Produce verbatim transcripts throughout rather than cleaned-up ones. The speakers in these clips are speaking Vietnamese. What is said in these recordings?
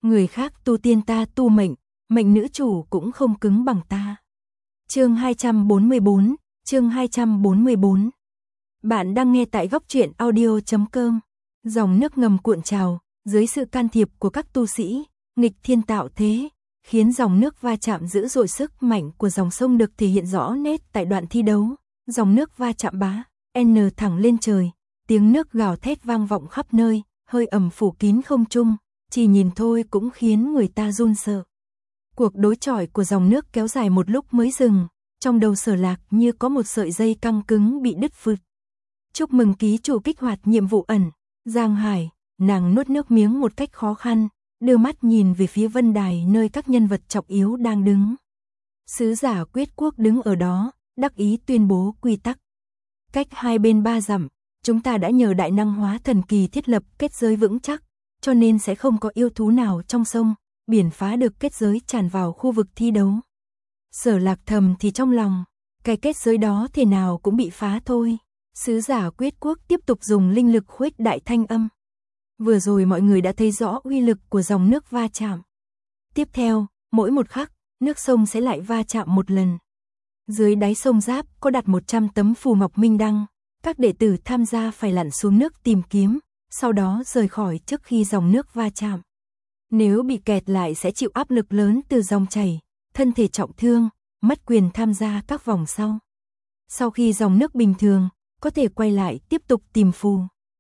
người khác tu tiên ta tu mệnh, mệnh nữ chủ cũng không cứng bằng ta. Chương hai trăm bốn mươi bốn, chương hai trăm bốn mươi bốn. Bạn đang nghe tại góc truyện audio chấm com. Dòng nước ngầm cuộn trào, dưới sự can thiệp của các tu sĩ, nghịch thiên tạo thế, khiến dòng nước va chạm dữ dội, sức mạnh của dòng sông được thể hiện rõ nét tại đoạn thi đấu. Dòng nước va chạm bá, N thẳng lên trời, tiếng nước gào thét vang vọng khắp nơi, hơi ẩm phủ kín không trung, chỉ nhìn thôi cũng khiến người ta run sợ. Cuộc đối chọi của dòng nước kéo dài một lúc mới dừng, trong đầu Sở Lạc như có một sợi dây căng cứng bị đứt phụt. Chúc mừng ký chủ kích hoạt nhiệm vụ ẩn, Giang Hải, nàng nuốt nước miếng một cách khó khăn, đưa mắt nhìn về phía vân đài nơi các nhân vật trọng yếu đang đứng. Sứ giả Quyết Quốc đứng ở đó, đắc ý tuyên bố quy tắc. Cách hai bên ba dặm, chúng ta đã nhờ đại năng hóa thần kỳ thiết lập kết giới vững chắc, cho nên sẽ không có yêu thú nào trong sông, biển phá được kết giới tràn vào khu vực thi đấu. Sở Lạc thầm thì trong lòng, cái kết giới đó thế nào cũng bị phá thôi. Sứ giả Quyết Quốc tiếp tục dùng linh lực khuếch đại thanh âm. Vừa rồi mọi người đã thấy rõ uy lực của dòng nước va chạm. Tiếp theo, mỗi một khắc, nước sông sẽ lại va chạm một lần. Dưới đáy sông Giáp có đặt một trăm tấm phù ngọc minh đăng, các đệ tử tham gia phải lặn xuống nước tìm kiếm, sau đó rời khỏi trước khi dòng nước va chạm. Nếu bị kẹt lại sẽ chịu áp lực lớn từ dòng chảy, thân thể trọng thương, mất quyền tham gia các vòng sau. Sau khi dòng nước bình thường, có thể quay lại tiếp tục tìm phù.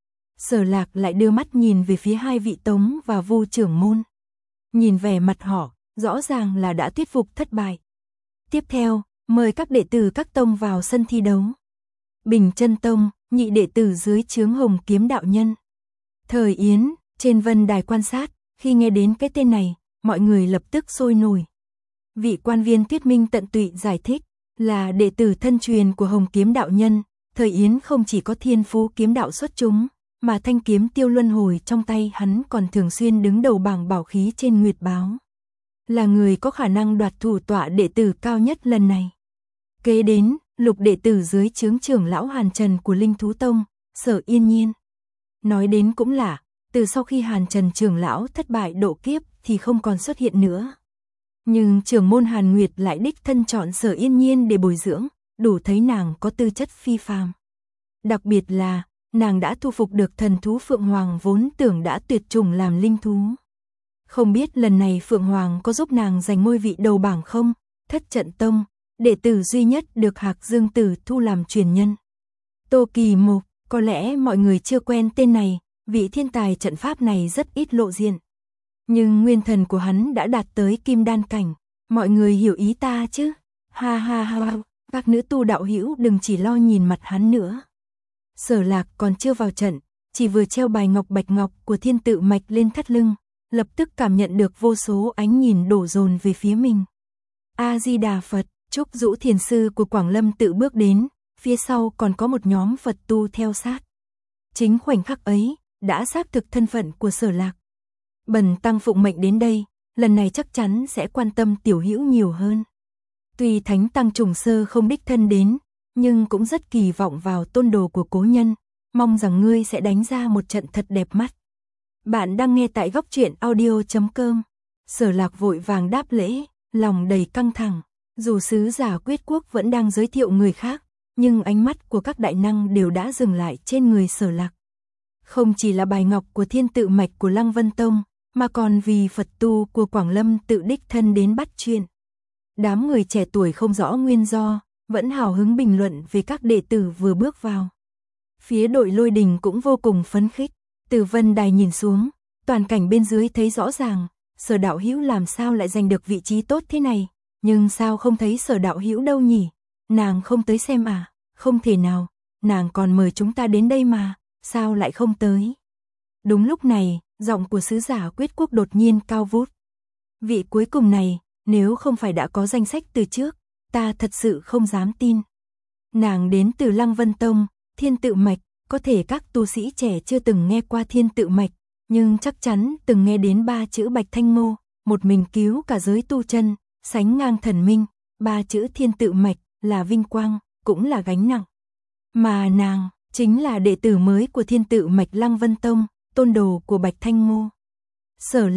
Sở Lạc lại đưa mắt nhìn về phía hai vị Tống và Vu trưởng môn. Nhìn vẻ mặt họ, rõ ràng là đã thuyết phục thất bại. Tiếp theo, mời các đệ tử các tông vào sân thi đấu. Bình Chân Tông, nhị đệ tử dưới trướng Hồng Kiếm đạo nhân. Thời Yến, trên vân đài quan sát, khi nghe đến cái tên này, mọi người lập tức sôi nổi. Vị quan viên thuyết minh tận tụy giải thích, là đệ tử thân truyền của Hồng Kiếm đạo nhân, Thời Yến không chỉ có thiên phú kiếm đạo xuất chúng, mà thanh kiếm Tiêu Luân Hồi trong tay hắn còn thường xuyên đứng đầu bảng bảo khí trên Nguyệt Báo. Là người có khả năng đoạt thủ tọa đệ tử cao nhất lần này. Kế đến, lục đệ tử dưới trướng trưởng lão Hàn Trần của Linh Thú Tông, Sở Yên Nhiên. Nói đến cũng lạ, từ sau khi Hàn Trần trưởng lão thất bại độ kiếp thì không còn xuất hiện nữa. Nhưng trưởng môn Hàn Nguyệt lại đích thân chọn Sở Yên Nhiên để bồi dưỡng, đủ thấy nàng có tư chất phi phàm. Đặc biệt là, nàng đã thu phục được thần thú Phượng Hoàng vốn tưởng đã tuyệt chủng làm linh thú. Không biết lần này Phượng Hoàng có giúp nàng giành ngôi vị đầu bảng không? Thất Trận Tông, đệ tử duy nhất được Hạc Dương Tử thu làm truyền nhân. Tô Kỳ Mục, có lẽ mọi người chưa quen tên này, vị thiên tài trận pháp này rất ít lộ diện. Nhưng nguyên thần của hắn đã đạt tới kim đan cảnh, mọi người hiểu ý ta chứ? Ha ha ha, các nữ tu đạo hữu đừng chỉ lo nhìn mặt hắn nữa. Sở Lạc còn chưa vào trận, chỉ vừa treo bài ngọc bạch ngọc của thiên tự mạch lên thắt lưng, lập tức cảm nhận được vô số ánh nhìn đổ dồn về phía mình. A-di-đà Phật, Trúc Dũ thiền sư của Quảng Lâm tự bước đến, phía sau còn có một nhóm Phật tu theo sát. Chính khoảnh khắc ấy, đã xác thực thân phận của Sở Lạc. Bần tăng phụng mệnh đến đây, lần này chắc chắn sẽ quan tâm tiểu hữu nhiều hơn. Tuy Thánh Tăng Trùng Sơ không đích thân đến, nhưng cũng rất kỳ vọng vào tôn đồ của cố nhân, mong rằng ngươi sẽ đánh ra một trận thật đẹp mắt. Bạn đang nghe tại góc truyện audio chấm com. Sở Lạc vội vàng đáp lễ, lòng đầy căng thẳng, dù sứ giả Quyết Quốc vẫn đang giới thiệu người khác, nhưng ánh mắt của các đại năng đều đã dừng lại trên người Sở Lạc. Không chỉ là bài ngọc của thiên tự mạch của Lăng Vân Tông, mà còn vì Phật tu của Quảng Lâm tự đích thân đến bắt chuyện. Đám người trẻ tuổi không rõ nguyên do, vẫn hào hứng bình luận về các đệ tử vừa bước vào. Phía đội Lôi Đình cũng vô cùng phấn khích, từ vân đài nhìn xuống, toàn cảnh bên dưới thấy rõ ràng, Sở đạo hữu làm sao lại giành được vị trí tốt thế này, nhưng sao không thấy Sở đạo hữu đâu nhỉ? Nàng không tới xem à? Không thể nào, nàng còn mời chúng ta đến đây mà, sao lại không tới? Đúng lúc này, giọng của sứ giả Quyết Quốc đột nhiên cao vút. Vị cuối cùng này, nếu không phải đã có danh sách từ trước, ta thật sự không dám tin. Nàng đến từ Lăng Vân Tông, thiên tự mạch, có thể các tu sĩ trẻ chưa từng nghe qua thiên tự mạch, nhưng chắc chắn từng nghe đến ba chữ Bạch Thanh Ngô, một mình cứu cả giới tu chân, sánh ngang thần minh, ba chữ thiên tự mạch là vinh quang, cũng là gánh nặng. Mà nàng, chính là đệ tử mới của thiên tự mạch Lăng Vân Tông, tôn đồ của Bạch Thanh Ngô. Sở Lạc,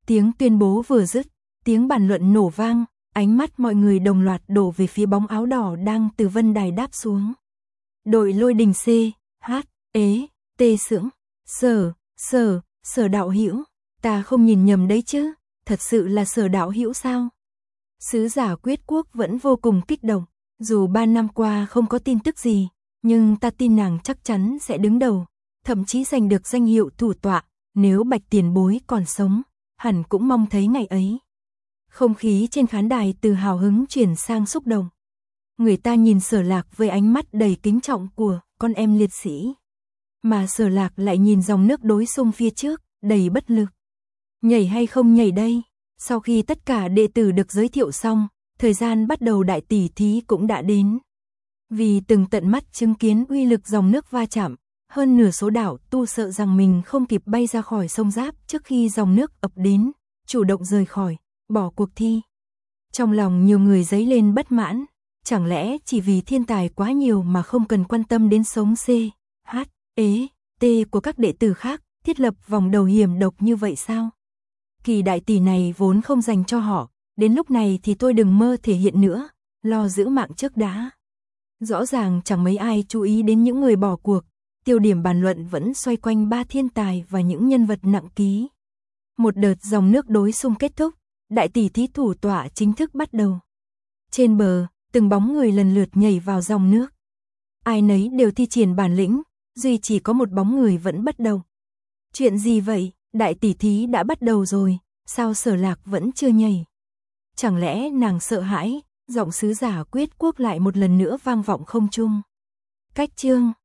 Tiếng tuyên bố vừa dứt, tiếng bàn luận nổ vang, ánh mắt mọi người đồng loạt đổ về phía bóng áo đỏ đang từ vân đài đáp xuống. Đội Lôi Đình C, H, ế, T sững, Sở, Sở, Sở đạo hữu, ta không nhìn nhầm đấy chứ, thật sự là Sở đạo hữu sao? Sứ giả Quyết Quốc vẫn vô cùng kích động, dù ba năm qua không có tin tức gì, nhưng ta tin nàng chắc chắn sẽ đứng đầu, thậm chí giành được danh hiệu thủ tọa, nếu Bạch tiền bối còn sống, hẳn cũng mong thấy ngày ấy. Không khí trên khán đài từ hào hứng chuyển sang xúc động. Người ta nhìn Sở Lạc với ánh mắt đầy kính trọng của con em liệt sĩ. Mà Sở Lạc lại nhìn dòng nước đối xung phía trước, đầy bất lực. Nhảy hay không nhảy đây? Sau khi tất cả đệ tử được giới thiệu xong, thời gian bắt đầu đại tỷ thí cũng đã đến. Vì từng tận mắt chứng kiến uy lực dòng nước va chạm, hơn nửa số đạo tu sợ rằng mình không kịp bay ra khỏi sông Giáp trước khi dòng nước ập đến, chủ động rời khỏi, bỏ cuộc thi. Trong lòng nhiều người dấy lên bất mãn, chẳng lẽ chỉ vì thiên tài quá nhiều mà không cần quan tâm đến sống C, H, ế, T của các đệ tử khác, thiết lập vòng đầu hiểm độc như vậy sao? Kỳ đại tỷ này vốn không dành cho họ, đến lúc này thì tôi đừng mơ thể hiện nữa, lo giữ mạng trước đã. Rõ ràng chẳng mấy ai chú ý đến những người bỏ cuộc, tiêu điểm bàn luận vẫn xoay quanh ba thiên tài và những nhân vật nặng ký. Một đợt dòng nước đối xung kết thúc, đại tỷ thí thủ tọa chính thức bắt đầu. Trên bờ, từng bóng người lần lượt nhảy vào dòng nước. Ai nấy đều thi triển bản lĩnh, duy chỉ có một bóng người vẫn bất động. Chuyện gì vậy? Đại tỷ thí đã bắt đầu rồi, sao Sở Lạc vẫn chưa nhảy? Chẳng lẽ nàng sợ hãi? Giọng sứ giả Quyết Quốc lại một lần nữa vang vọng không trung. Cách chương